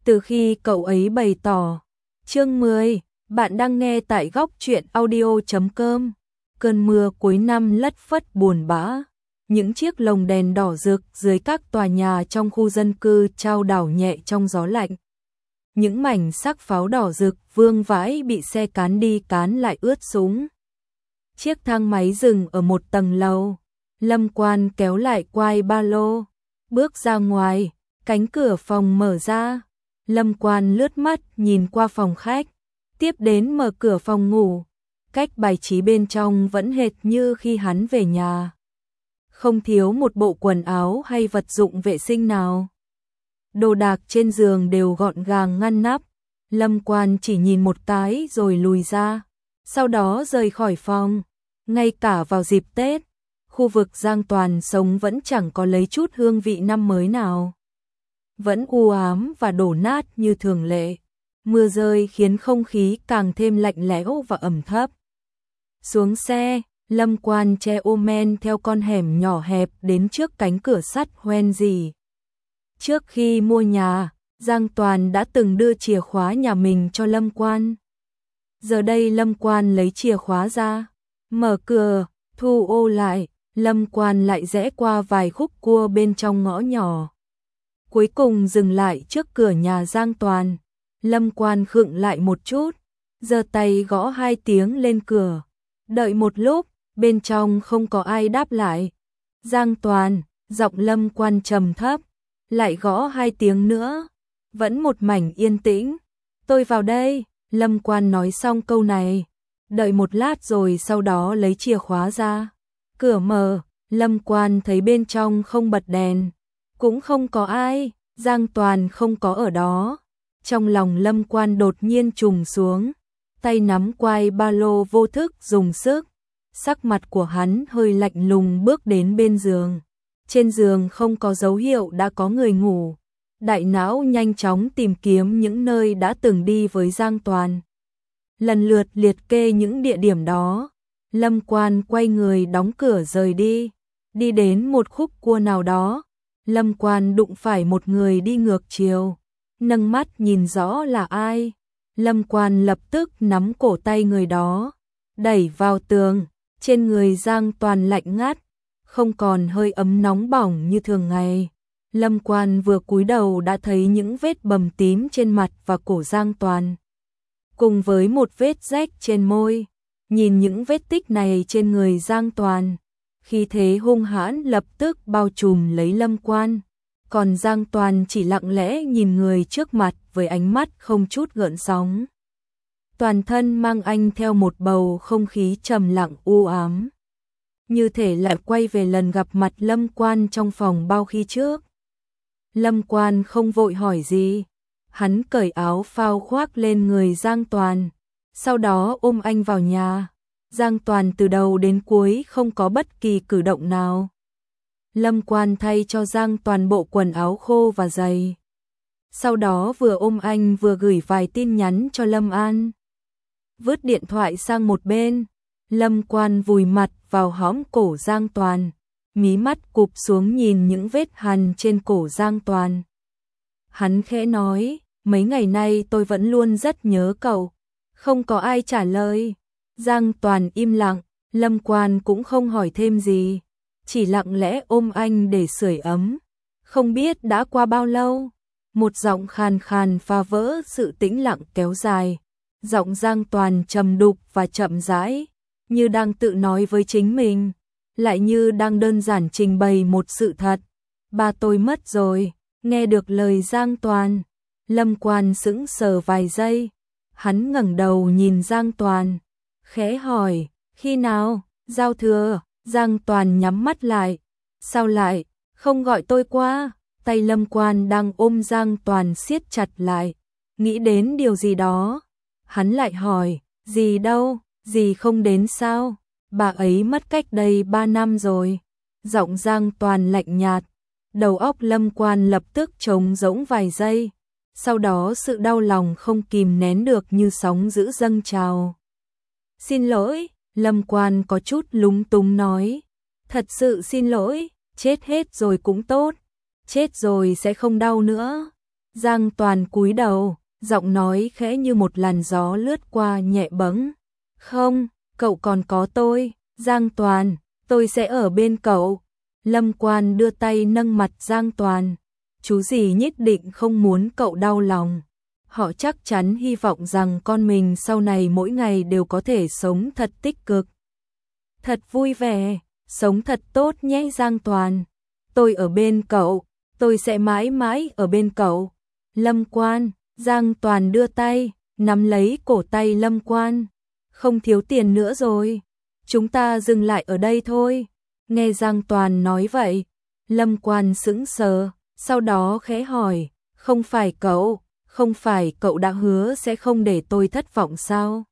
từ khi cậu ấy bày tỏ. Chương 10, bạn đang nghe tại góc truyện audio.com. Cơn mưa cuối năm lất phất buồn bã. Những chiếc lồng đèn đỏ rực dưới các tòa nhà trong khu dân cư chao đảo nhẹ trong gió lạnh. Những mảnh sắc pháo đỏ rực vương vãi bị xe cán đi cán lại ướt sũng. Chiếc thang máy dừng ở một tầng lầu. Lâm Quan kéo lại quai ba lô, bước ra ngoài, cánh cửa phòng mở ra. Lâm Quan lướt mắt nhìn qua phòng khách, tiếp đến mở cửa phòng ngủ. Cách bài trí bên trong vẫn hệt như khi hắn về nhà. Không thiếu một bộ quần áo hay vật dụng vệ sinh nào. Đồ đạc trên giường đều gọn gàng ngăn nắp. Lâm Quan chỉ nhìn một cái rồi lùi ra, sau đó rời khỏi phòng. Ngay cả vào dịp Tết, khu vực Giang Toàn sống vẫn chẳng có lấy chút hương vị năm mới nào. Vẫn u ám và đổ nát như thường lệ. Mưa rơi khiến không khí càng thêm lạnh lẽo và ẩm thấp. Xuống xe, Lâm Quan che ô men theo con hẻm nhỏ hẹp đến trước cánh cửa sắt hoen rỉ. Trước khi mua nhà, Giang Toàn đã từng đưa chìa khóa nhà mình cho Lâm Quan. Giờ đây Lâm Quan lấy chìa khóa ra, mở cửa, thu ô lại, Lâm Quan lại rẽ qua vài khúc cua bên trong ngõ nhỏ. Cuối cùng dừng lại trước cửa nhà Giang Toàn. Lâm Quan khựng lại một chút, giơ tay gõ 2 tiếng lên cửa. Đợi một lúc, bên trong không có ai đáp lại. Giang Toàn, giọng Lâm Quan trầm thấp, lại gõ 2 tiếng nữa. Vẫn một mảnh yên tĩnh. Tôi vào đây, Lâm Quan nói xong câu này. Đợi một lát rồi sau đó lấy chìa khóa ra. Cửa mở, Lâm Quan thấy bên trong không bật đèn. Cũng không có ai, Giang Toàn không có ở đó. Trong lòng Lâm Quan đột nhiên trùng xuống. Tay nắm quai ba lô vô thức dùng sức. Sắc mặt của hắn hơi lạnh lùng bước đến bên giường. Trên giường không có dấu hiệu đã có người ngủ. Đại não nhanh chóng tìm kiếm những nơi đã từng đi với Giang Toàn. Lần lượt liệt kê những địa điểm đó. Lâm Quan quay người đóng cửa rời đi. Đi đến một khúc cua nào đó. Lâm Quan đụng phải một người đi ngược chiều. Nâng mắt nhìn rõ là ai. Lâm Quan lập tức nắm cổ tay người đó, đẩy vào tường. Trên người Giang Toàn lạnh ngắt, không còn hơi ấm nóng bỏng như thường ngày. Lâm Quan vừa cúi đầu đã thấy những vết bầm tím trên mặt và cổ Giang Toàn, cùng với một vết rách trên môi. Nhìn những vết tích này trên người Giang Toàn, khí thế hung hãn lập tức bao trùm lấy Lâm Quan. Còn Giang Toàn chỉ lặng lẽ nhìn người trước mặt với ánh mắt không chút gợn sóng. Toàn thân mang anh theo một bầu không khí trầm lặng u ám. Như thể lại quay về lần gặp mặt Lâm Quan trong phòng bao khi trước. Lâm Quan không vội hỏi gì. Hắn cởi áo phao khoác lên người Giang Toàn. Sau đó ôm anh vào nhà. Giang Toàn từ đầu đến cuối không có bất kỳ cử động nào. Lâm Quan thay cho Giang Toàn bộ quần áo khô và giày. Sau đó vừa ôm anh vừa gửi vài tin nhắn cho Lâm An. Vứt điện thoại sang một bên, Lâm Quan vùi mặt vào hõm cổ Giang Toàn, mí mắt cụp xuống nhìn những vết hằn trên cổ Giang Toàn. Hắn khẽ nói, mấy ngày nay tôi vẫn luôn rất nhớ cậu. Không có ai trả lời. Giang Toàn im lặng, Lâm Quan cũng không hỏi thêm gì, chỉ lặng lẽ ôm anh để sưởi ấm. Không biết đã qua bao lâu, một giọng khàn khàn phá vỡ sự tĩnh lặng kéo dài. Giọng Giang Toàn trầm đục và chậm rãi, như đang tự nói với chính mình, lại như đang đơn giản trình bày một sự thật. Ba tôi mất rồi. Nghe được lời Giang Toàn, Lâm Quan sững sờ vài giây. Hắn ngẩng đầu nhìn Giang Toàn, khẽ hỏi, khi nào? Giao thừa. Giang Toàn nhắm mắt lại. Sao lại không gọi tôi qua? Tay Lâm Quan đang ôm Giang Toàn siết chặt lại, nghĩ đến điều gì đó. Hắn lại hỏi, dì đâu? Dì không đến sao? Bà ấy mất cách đây 3 năm rồi. Giọng Giang Toàn lạnh nhạt. Đầu óc Lâm Quan lập tức trống rỗng vài giây. Sau đó sự đau lòng không kìm nén được như sóng dữ dâng trào. Xin lỗi, Lâm Quan có chút lúng túng nói. Thật sự xin lỗi, chết hết rồi cũng tốt. Chết rồi sẽ không đau nữa. Giang Toàn cúi đầu, giọng nói khẽ như một làn gió lướt qua nhẹ bẫng. Không, cậu còn có tôi, Giang Toàn, tôi sẽ ở bên cậu. Lâm Quan đưa tay nâng mặt Giang Toàn. Chú gì nhất định không muốn cậu đau lòng. Họ chắc chắn hy vọng rằng con mình sau này mỗi ngày đều có thể sống thật tích cực, thật vui vẻ, sống thật tốt nhé Giang Toàn. Tôi ở bên cậu, tôi sẽ mãi mãi ở bên cậu. Lâm Quan, Giang Toàn đưa tay, nắm lấy cổ tay Lâm Quan. Không thiếu tiền nữa rồi, chúng ta dừng lại ở đây thôi. Nghe Giang Toàn nói vậy, Lâm Quan sững sờ, sau đó khẽ hỏi, không phải cậu đã hứa sẽ không để tôi thất vọng sao?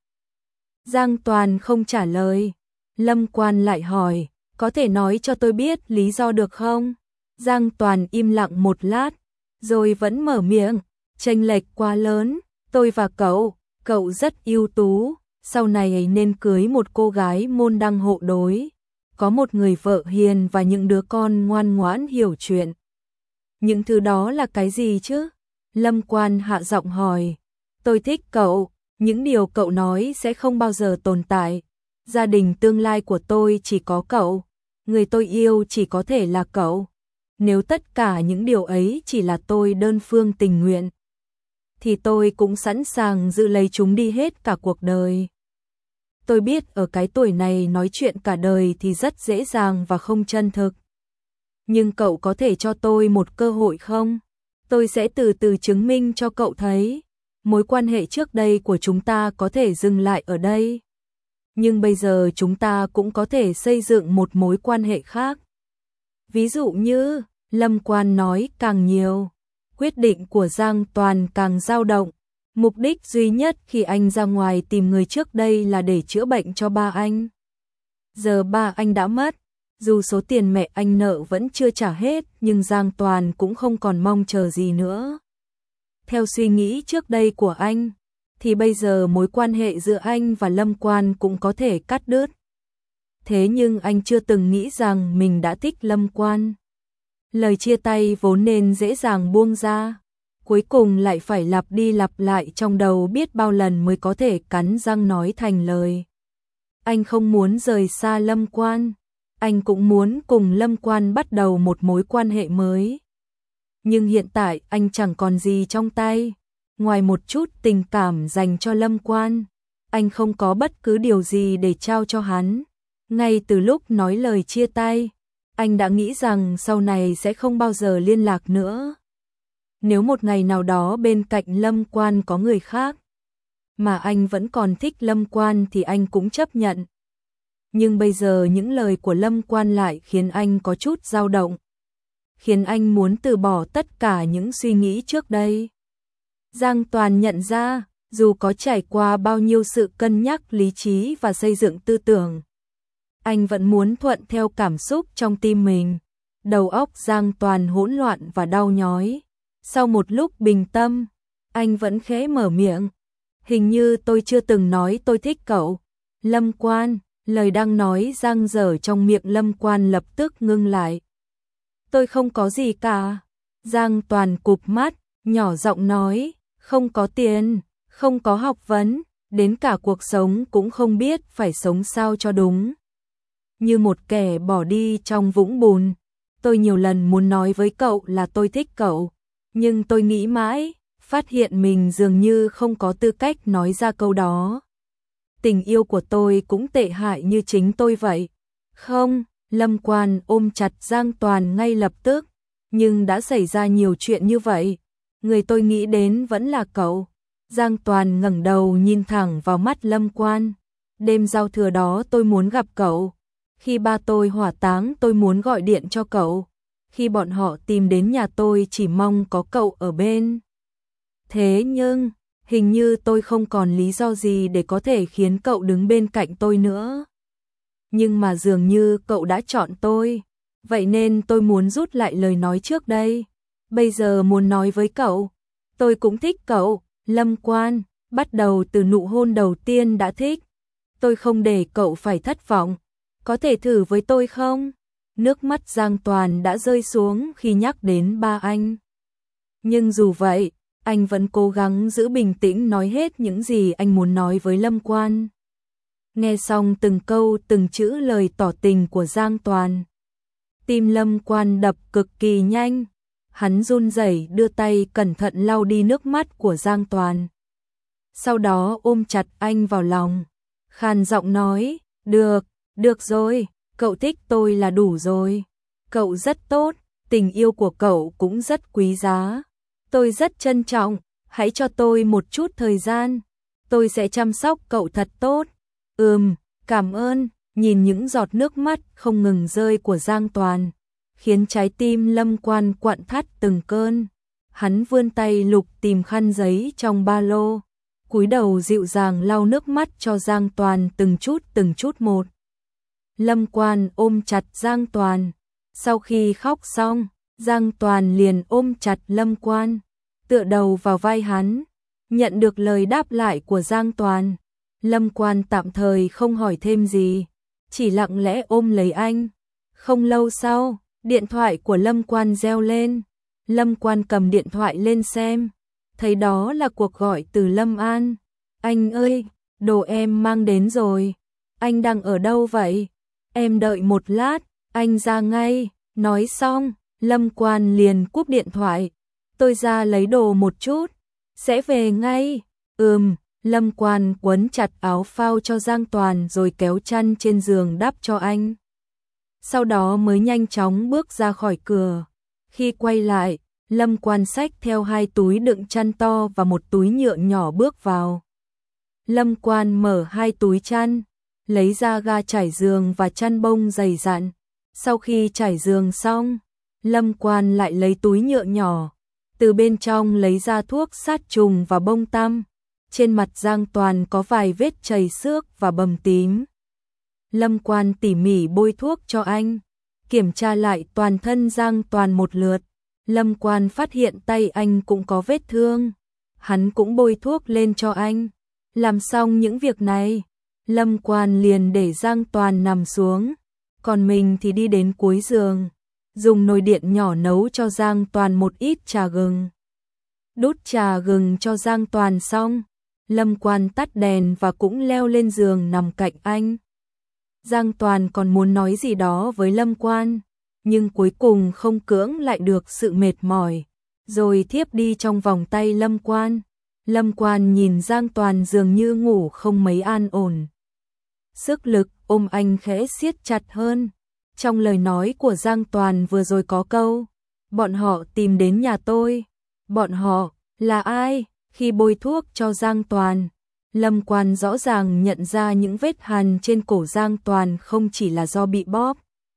Giang Toàn không trả lời. Lâm Quan lại hỏi, có thể nói cho tôi biết lý do được không? Giang Toàn im lặng một lát, rồi vẫn mở miệng, chênh lệch quá lớn, tôi và cậu rất ưu tú, sau này ấy nên cưới một cô gái môn đăng hộ đối, có một người vợ hiền và những đứa con ngoan ngoãn hiểu chuyện. Những thứ đó là cái gì chứ? Lâm Quan hạ giọng hỏi. Tôi thích cậu, những điều cậu nói sẽ không bao giờ tồn tại. Gia đình tương lai của tôi chỉ có cậu, người tôi yêu chỉ có thể là cậu. Nếu tất cả những điều ấy chỉ là tôi đơn phương tình nguyện, thì tôi cũng sẵn sàng giữ lấy chúng đi hết cả cuộc đời. Tôi biết ở cái tuổi này nói chuyện cả đời thì rất dễ dàng và không chân thực. Nhưng cậu có thể cho tôi một cơ hội không? Tôi sẽ từ từ chứng minh cho cậu thấy, mối quan hệ trước đây của chúng ta có thể dừng lại ở đây. Nhưng bây giờ chúng ta cũng có thể xây dựng một mối quan hệ khác. Ví dụ như, Lâm Quan nói càng nhiều, quyết định của Giang Toàn càng dao động. Mục đích duy nhất khi anh ra ngoài tìm người trước đây là để chữa bệnh cho ba anh. Giờ ba anh đã mất, dù số tiền mẹ anh nợ vẫn chưa trả hết, nhưng Giang Toàn cũng không còn mong chờ gì nữa. Theo suy nghĩ trước đây của anh, thì bây giờ mối quan hệ giữa anh và Lâm Quan cũng có thể cắt đứt. Thế nhưng anh chưa từng nghĩ rằng mình đã thích Lâm Quan. Lời chia tay vốn nên dễ dàng buông ra, cuối cùng lại phải lặp đi lặp lại trong đầu biết bao lần mới có thể cắn răng nói thành lời. Anh không muốn rời xa Lâm Quan, anh cũng muốn cùng Lâm Quan bắt đầu một mối quan hệ mới. Nhưng hiện tại anh chẳng còn gì trong tay, ngoài một chút tình cảm dành cho Lâm Quan, anh không có bất cứ điều gì để trao cho hắn. Ngay từ lúc nói lời chia tay, anh đã nghĩ rằng sau này sẽ không bao giờ liên lạc nữa. Nếu một ngày nào đó bên cạnh Lâm Quan có người khác, mà anh vẫn còn thích Lâm Quan thì anh cũng chấp nhận. Nhưng bây giờ những lời của Lâm Quan lại khiến anh có chút dao động, khiến anh muốn từ bỏ tất cả những suy nghĩ trước đây. Giang Toàn nhận ra, dù có trải qua bao nhiêu sự cân nhắc lý trí và xây dựng tư tưởng, anh vẫn muốn thuận theo cảm xúc trong tim mình. Đầu óc Giang Toàn hỗn loạn và đau nhói. Sau một lúc bình tâm, anh vẫn khẽ mở miệng. Hình như tôi chưa từng nói tôi thích cậu. Lâm Quan, lời đang nói dang dở trong miệng Lâm Quan lập tức ngưng lại. Tôi không có gì cả. Giang Toàn cụp mắt, nhỏ giọng nói, không có tiền, không có học vấn, đến cả cuộc sống cũng không biết phải sống sao cho đúng. Như một kẻ bỏ đi trong vũng bùn. Tôi nhiều lần muốn nói với cậu là tôi thích cậu, nhưng tôi nghĩ mãi, phát hiện mình dường như không có tư cách nói ra câu đó. Tình yêu của tôi cũng tệ hại như chính tôi vậy. Không, Lâm Quan ôm chặt Giang Toàn ngay lập tức, nhưng đã xảy ra nhiều chuyện như vậy. Người tôi nghĩ đến vẫn là cậu. Giang Toàn ngẩng đầu nhìn thẳng vào mắt Lâm Quan. Đêm giao thừa đó tôi muốn gặp cậu. Khi ba tôi hỏa táng tôi muốn gọi điện cho cậu. Khi bọn họ tìm đến nhà tôi chỉ mong có cậu ở bên. Thế nhưng, hình như tôi không còn lý do gì để có thể khiến cậu đứng bên cạnh tôi nữa. Nhưng mà dường như cậu đã chọn tôi. Vậy nên tôi muốn rút lại lời nói trước đây. Bây giờ muốn nói với cậu. Tôi cũng thích cậu, Lâm Quan. Bắt đầu từ nụ hôn đầu tiên đã thích. Tôi không để cậu phải thất vọng. Có thể thử với tôi không? Nước mắt Giang Toàn đã rơi xuống khi nhắc đến ba anh. Nhưng dù vậy, anh vẫn cố gắng giữ bình tĩnh nói hết những gì anh muốn nói với Lâm Quan. Nghe xong từng câu từng chữ lời tỏ tình của Giang Toàn, tim Lâm Quan đập cực kỳ nhanh, hắn run rẩy đưa tay cẩn thận lau đi nước mắt của Giang Toàn. Sau đó ôm chặt anh vào lòng, khàn giọng nói, được rồi, cậu thích tôi là đủ rồi. Cậu rất tốt, tình yêu của cậu cũng rất quý giá. Tôi rất trân trọng, hãy cho tôi một chút thời gian. Tôi sẽ chăm sóc cậu thật tốt. Cảm ơn. Nhìn những giọt nước mắt không ngừng rơi của Giang Toàn, khiến trái tim Lâm Quan quặn thắt từng cơn. Hắn vươn tay lục tìm khăn giấy trong ba lô, cúi đầu dịu dàng lau nước mắt cho Giang Toàn từng chút một. Lâm Quan ôm chặt Giang Toàn. Sau khi khóc xong, Giang Toàn liền ôm chặt Lâm Quan, tựa đầu vào vai hắn. Nhận được lời đáp lại của Giang Toàn, Lâm Quan tạm thời không hỏi thêm gì, chỉ lặng lẽ ôm lấy anh. Không lâu sau, điện thoại của Lâm Quan reo lên. Lâm Quan cầm điện thoại lên xem, thấy đó là cuộc gọi từ Lâm An. Anh ơi, đồ em mang đến rồi. Anh đang ở đâu vậy? Em đợi một lát, anh ra ngay. Nói xong, Lâm Quan liền cúp điện thoại. Tôi ra lấy đồ một chút, sẽ về ngay. Lâm Quan quấn chặt áo phao cho Giang Toàn rồi kéo chăn trên giường đắp cho anh. Sau đó mới nhanh chóng bước ra khỏi cửa. Khi quay lại, Lâm Quan xách theo 2 túi đựng chăn to và một túi nhựa nhỏ bước vào. Lâm Quan mở 2 túi chăn, lấy ra ga trải giường và chăn bông dày dặn. Sau khi trải giường xong, Lâm Quan lại lấy túi nhựa nhỏ, từ bên trong lấy ra thuốc sát trùng và bông tăm. Trên mặt Giang Toàn có vài vết chảy xước và bầm tím. Lâm Quan tỉ mỉ bôi thuốc cho anh, kiểm tra lại toàn thân Giang Toàn một lượt. Lâm Quan phát hiện tay anh cũng có vết thương, hắn cũng bôi thuốc lên cho anh. Làm xong những việc này, Lâm Quan liền để Giang Toàn nằm xuống, còn mình thì đi đến cuối giường, dùng nồi điện nhỏ nấu cho Giang Toàn một ít trà gừng. Đút trà gừng cho Giang Toàn xong, Lâm Quan tắt đèn và cũng leo lên giường nằm cạnh anh. Giang Toàn còn muốn nói gì đó với Lâm Quan, nhưng cuối cùng không cưỡng lại được sự mệt mỏi, rồi thiếp đi trong vòng tay Lâm Quan. Lâm Quan nhìn Giang Toàn dường như ngủ không mấy an ổn. Sức lực ôm anh khẽ siết chặt hơn. Trong lời nói của Giang Toàn vừa rồi có câu, bọn họ tìm đến nhà tôi. Bọn họ là ai? Khi bôi thuốc cho Giang Toàn, Lâm Quan rõ ràng nhận ra những vết hằn trên cổ Giang Toàn không chỉ là do bị bóp.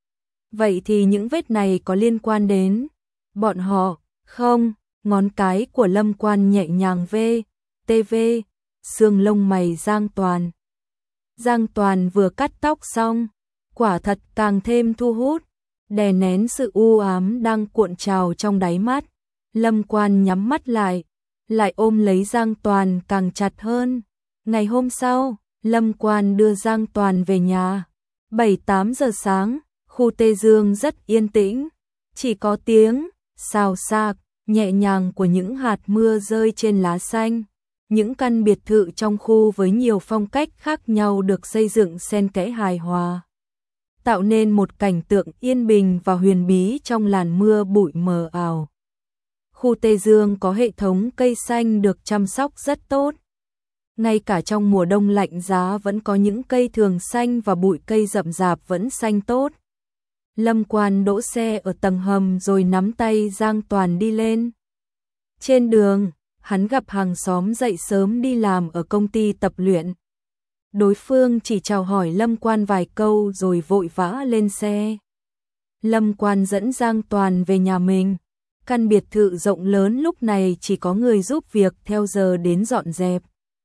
Vậy thì những vết này có liên quan đến bọn họ không? Ngón cái của Lâm Quan nhẹ nhàng tv xương lông mày Giang Toàn. Giang Toàn vừa cắt tóc xong, quả thật càng thêm thu hút, đè nén sự u ám đang cuộn trào trong đáy mắt. Lâm Quan nhắm mắt lại ôm lấy Giang Toàn càng chặt hơn. Ngày hôm sau, Lâm Quan đưa Giang Toàn về nhà. 7-8 giờ sáng, khu Tây Dương rất yên tĩnh, chỉ có tiếng xào xạc nhẹ nhàng của những hạt mưa rơi trên lá xanh. Những căn biệt thự trong khu với nhiều phong cách khác nhau được xây dựng xen kẽ hài hòa, tạo nên một cảnh tượng yên bình và huyền bí trong làn mưa bụi mờ ảo. Khu Tây Dương có hệ thống cây xanh được chăm sóc rất tốt. Ngay cả trong mùa đông lạnh giá vẫn có những cây thường xanh và bụi cây rậm rạp vẫn xanh tốt. Lâm Quan đỗ xe ở tầng hầm rồi nắm tay Giang Toàn đi lên. Trên đường, hắn gặp hàng xóm dậy sớm đi làm ở công ty tập luyện. Đối phương chỉ chào hỏi Lâm Quan vài câu rồi vội vã lên xe. Lâm Quan dẫn Giang Toàn về nhà mình. Căn biệt thự rộng lớn lúc này chỉ có người giúp việc theo giờ đến dọn dẹp.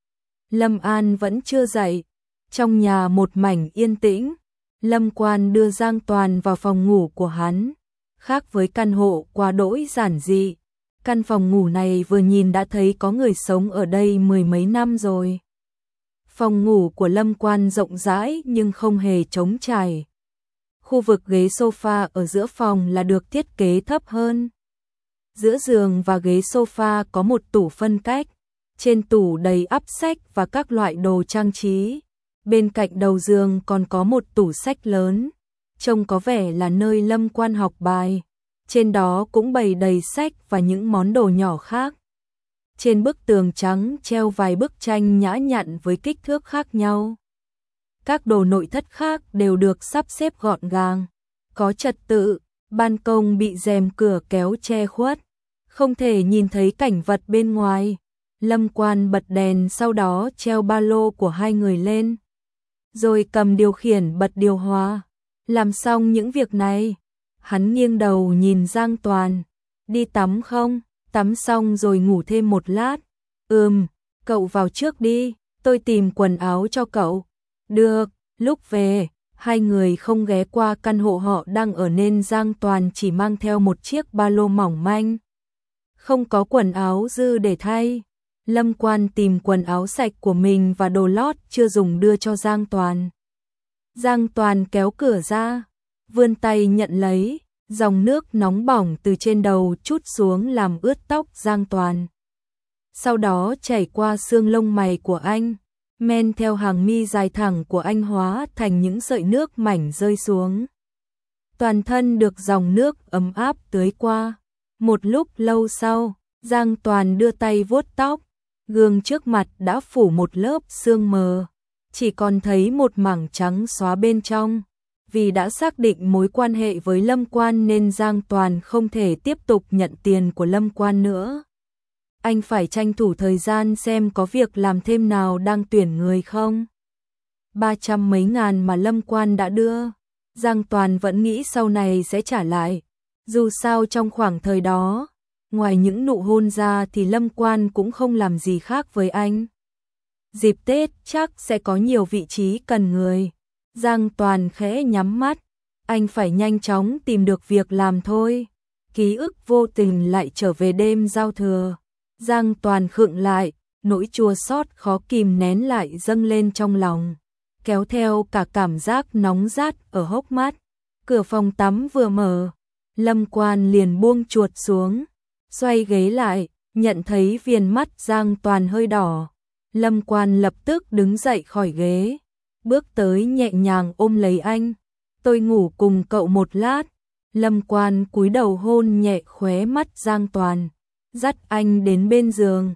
Lâm An vẫn chưa dậy. Trong nhà một mảnh yên tĩnh, Lâm Quan đưa Giang Toàn vào phòng ngủ của hắn. Khác với căn hộ quá đỗi giản dị, căn phòng ngủ này vừa nhìn đã thấy có người sống ở đây 10 mấy năm rồi. Phòng ngủ của Lâm Quan rộng rãi nhưng không hề trống trải. Khu vực ghế sofa ở giữa phòng là được thiết kế thấp hơn. Giữa giường và ghế sofa có một tủ phân cách, trên tủ đầy ắp sách và các loại đồ trang trí. Bên cạnh đầu giường còn có một tủ sách lớn, trông có vẻ là nơi Lâm Quan học bài. Trên đó cũng bày đầy sách và những món đồ nhỏ khác. Trên bức tường trắng treo vài bức tranh nhã nhặn với kích thước khác nhau. Các đồ nội thất khác đều được sắp xếp gọn gàng, có trật tự. Ban công bị rèm cửa kéo che khuất, không thể nhìn thấy cảnh vật bên ngoài. Lâm Quan bật đèn, sau đó treo ba lô của hai người lên, rồi cầm điều khiển bật điều hòa. Làm xong những việc này, hắn nghiêng đầu nhìn Giang Toàn. Đi tắm không? Tắm xong rồi ngủ thêm một lát. Cậu vào trước đi, tôi tìm quần áo cho cậu. Được. Lúc về, hai người không ghé qua căn hộ họ đang ở nên Giang Toàn chỉ mang theo một chiếc ba lô mỏng manh. Không có quần áo dư để thay. Lâm Quan tìm quần áo sạch của mình và đồ lót chưa dùng đưa cho Giang Toàn. Giang Toàn kéo cửa ra, vươn tay nhận lấy, dòng nước nóng bỏng từ trên đầu trút xuống làm ướt tóc Giang Toàn. Sau đó chảy qua xương lông mày của anh, men theo hàng mi dài thẳng của anh hóa thành những sợi nước mảnh rơi xuống. Toàn thân được dòng nước ấm áp tưới qua. Một lúc lâu sau, Giang Toàn đưa tay vuốt tóc, gương trước mặt đã phủ một lớp sương mờ, chỉ còn thấy một mảng trắng xóa bên trong. Vì đã xác định mối quan hệ với Lâm Quan nên Giang Toàn không thể tiếp tục nhận tiền của Lâm Quan nữa. Anh phải tranh thủ thời gian xem có việc làm thêm nào đang tuyển người không. 300 mấy ngàn mà Lâm Quan đã đưa, Giang Toàn vẫn nghĩ sau này sẽ trả lại. Dù sao trong khoảng thời đó, ngoài những nụ hôn ra thì Lâm Quan cũng không làm gì khác với anh. Dịp Tết chắc sẽ có nhiều vị trí cần người. Giang Toàn khẽ nhắm mắt, anh phải nhanh chóng tìm được việc làm thôi. Ký ức vô tình lại trở về đêm giao thừa. Giang Toàn khựng lại, nỗi chua xót khó kìm nén lại dâng lên trong lòng, kéo theo cả cảm giác nóng rát ở hốc mắt. Cửa phòng tắm vừa mở, Lâm Quan liền buông chuột xuống, xoay ghế lại, nhận thấy viền mắt Giang Toàn hơi đỏ. Lâm Quan lập tức đứng dậy khỏi ghế, bước tới nhẹ nhàng ôm lấy anh. Tôi ngủ cùng cậu một lát. Lâm Quan cúi đầu hôn nhẹ khóe mắt Giang Toàn, dắt anh đến bên giường.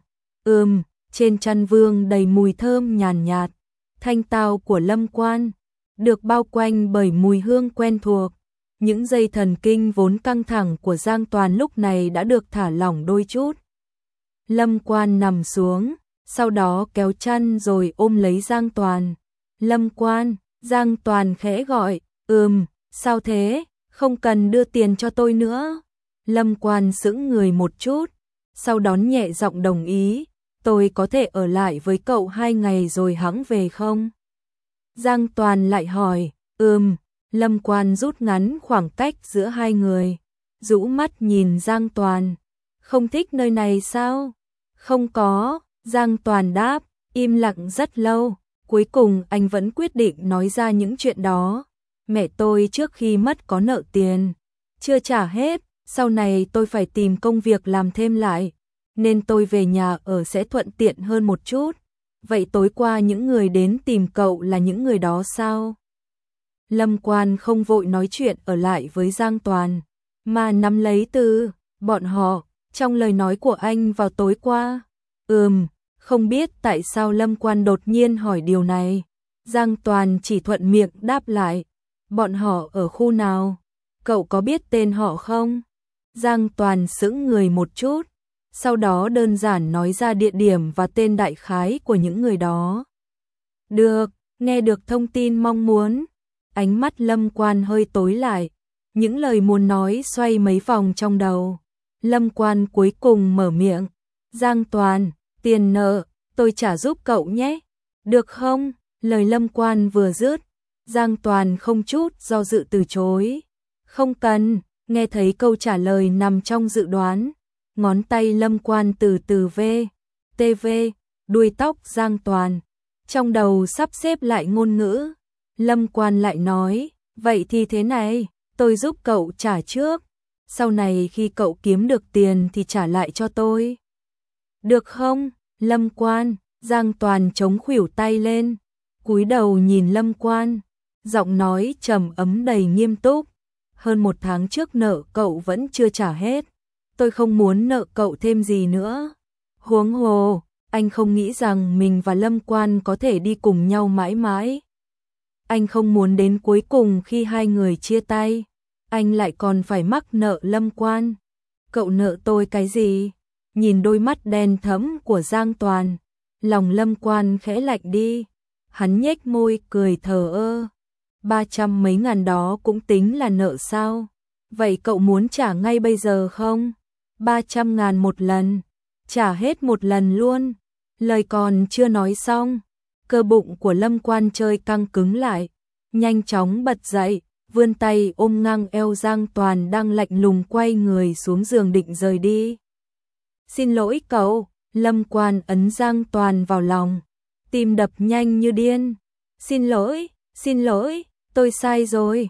Trên chăn vương đầy mùi thơm nhàn nhạt, thanh tao của Lâm Quan, được bao quanh bởi mùi hương quen thuộc. Những dây thần kinh vốn căng thẳng của Giang Toàn lúc này đã được thả lỏng đôi chút. Lâm Quan nằm xuống, sau đó kéo chăn rồi ôm lấy Giang Toàn. Lâm Quan, Giang Toàn khẽ gọi, sao thế, không cần đưa tiền cho tôi nữa. Lâm Quan sững người một chút, sau đó nhẹ giọng đồng ý, tôi có thể ở lại với cậu 2 ngày rồi hẵng về không? Giang Toàn lại hỏi, Lâm Quan rút ngắn khoảng cách giữa hai người, rũ mắt nhìn Giang Toàn, không thích nơi này sao? Không có, Giang Toàn đáp, im lặng rất lâu, cuối cùng anh vẫn quyết định nói ra những chuyện đó. Mẹ tôi trước khi mất có nợ tiền, chưa trả hết, sau này tôi phải tìm công việc làm thêm lại, nên tôi về nhà ở sẽ thuận tiện hơn một chút. Vậy tối qua những người đến tìm cậu là những người đó sao? Lâm Quan không vội nói chuyện ở lại với Giang Toàn, mà nắm lấy từ bọn họ trong lời nói của anh vào tối qua. Không biết tại sao Lâm Quan đột nhiên hỏi điều này. Giang Toàn chỉ thuận miệng đáp lại, bọn họ ở khu nào? Cậu có biết tên họ không? Giang Toàn sững người một chút, sau đó đơn giản nói ra địa điểm và tên đại khái của những người đó. Được, nghe được thông tin mong muốn. Ánh mắt Lâm Quan hơi tối lại, những lời muốn nói xoay mấy vòng trong đầu. Lâm Quan cuối cùng mở miệng, Giang Toàn, tiền nợ, tôi trả giúp cậu nhé. Được không? Lời Lâm Quan vừa dứt, Giang Toàn không chút do dự từ chối. Không cần. Nghe thấy câu trả lời nằm trong dự đoán, ngón tay Lâm Quan từ từ TV, đuôi tóc Giang Toàn, trong đầu sắp xếp lại ngôn ngữ. Lâm Quan lại nói, vậy thì thế này, tôi giúp cậu trả trước, sau này khi cậu kiếm được tiền thì trả lại cho tôi. Được không, Lâm Quan? Giang Toàn chống khuỷu tay lên, cúi đầu nhìn Lâm Quan, giọng nói trầm ấm đầy nghiêm túc. Hơn 1 tháng trước nợ cậu vẫn chưa trả hết, tôi không muốn nợ cậu thêm gì nữa. Huống hồ, anh không nghĩ rằng mình và Lâm Quan có thể đi cùng nhau mãi mãi. Anh không muốn đến cuối cùng khi hai người chia tay, anh lại còn phải mắc nợ Lâm Quan. Cậu nợ tôi cái gì? Nhìn đôi mắt đen thẫm của Giang Toàn, lòng Lâm Quan khẽ lạnh đi. Hắn nhếch môi cười thờ ơ. 300 mấy ngàn đó cũng tính là nợ sao? Vậy cậu muốn trả ngay bây giờ không? 300 ngàn một lần, trả hết một lần luôn. Lời còn chưa nói xong, cơ bụng của Lâm Quan chơi căng cứng lại, nhanh chóng bật dậy, vươn tay ôm ngang eo Giang Toàn đang lạnh lùng quay người xuống giường định rời đi. Xin lỗi cậu, Lâm Quan ấn Giang Toàn vào lòng, tim đập nhanh như điên. Xin lỗi, tôi sai rồi,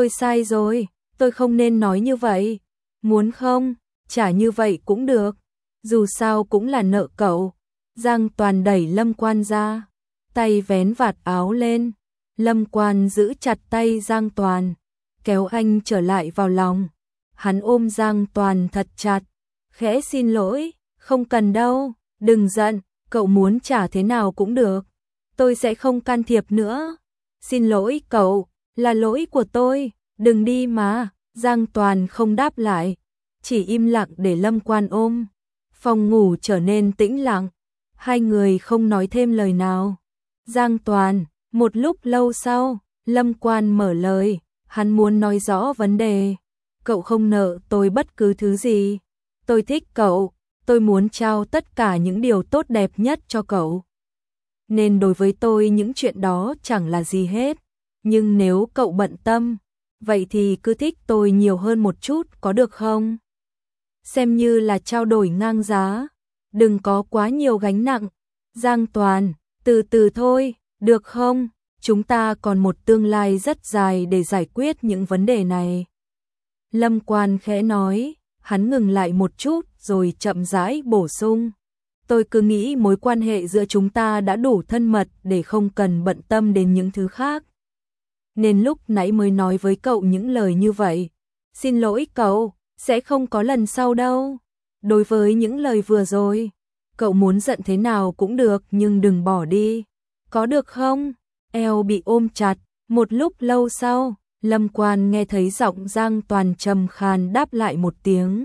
tôi không nên nói như vậy. Muốn không, trả như vậy cũng được, dù sao cũng là nợ cậu. Giang Toàn đẩy Lâm Quan ra, tay vén vạt áo lên. Lâm Quan giữ chặt tay Giang Toàn, kéo anh trở lại vào lòng. Hắn ôm Giang Toàn thật chặt, khẽ xin lỗi, không cần đâu, đừng giận, cậu muốn trả thế nào cũng được, tôi sẽ không can thiệp nữa. Xin lỗi cậu, là lỗi của tôi, đừng đi mà. Giang Toàn không đáp lại, chỉ im lặng để Lâm Quan ôm. Phòng ngủ trở nên tĩnh lặng, hai người không nói thêm lời nào. Giang Toàn, một lúc lâu sau, Lâm Quan mở lời, hắn muốn nói rõ vấn đề. Cậu không nợ tôi bất cứ thứ gì, tôi thích cậu, tôi muốn trao tất cả những điều tốt đẹp nhất cho cậu. Nên đối với tôi những chuyện đó chẳng là gì hết, nhưng nếu cậu bận tâm, vậy thì cứ thích tôi nhiều hơn một chút có được không? Xem như là trao đổi ngang giá, đừng có quá nhiều gánh nặng. Giang Toàn, từ từ thôi, được không? Chúng ta còn một tương lai rất dài để giải quyết những vấn đề này. Lâm Quan khẽ nói, hắn ngừng lại một chút rồi chậm rãi bổ sung. Tôi cứ nghĩ mối quan hệ giữa chúng ta đã đủ thân mật để không cần bận tâm đến những thứ khác. Nên lúc nãy mới nói với cậu những lời như vậy. Xin lỗi cậu, sẽ không có lần sau đâu. Đối với những lời vừa rồi, cậu muốn giận thế nào cũng được nhưng đừng bỏ đi. Có được không? Eo bị ôm chặt, một lúc lâu sau, Lâm Quan nghe thấy giọng Giang Toàn trầm khàn đáp lại một tiếng.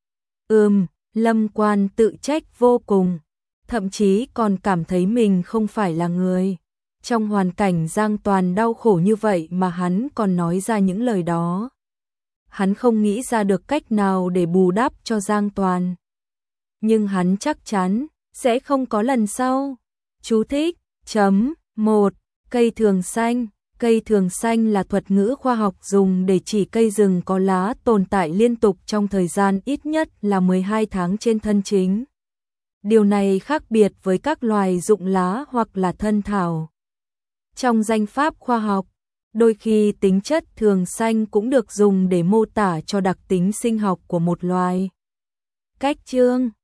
Lâm Quan tự trách vô cùng, thậm chí còn cảm thấy mình không phải là người. Trong hoàn cảnh Giang Toàn đau khổ như vậy mà hắn còn nói ra những lời đó. Hắn không nghĩ ra được cách nào để bù đắp cho Giang Toàn. Nhưng hắn chắc chắn sẽ không có lần sau. Chú thích, chấm, 1. Cây thường xanh. Cây thường xanh là thuật ngữ khoa học dùng để chỉ cây rừng có lá tồn tại liên tục trong thời gian ít nhất là 12 tháng trên thân chính. Điều này khác biệt với các loài rụng lá hoặc là thân thảo. Trong danh pháp khoa học, đôi khi tính chất thường xanh cũng được dùng để mô tả cho đặc tính sinh học của một loài. Cách chương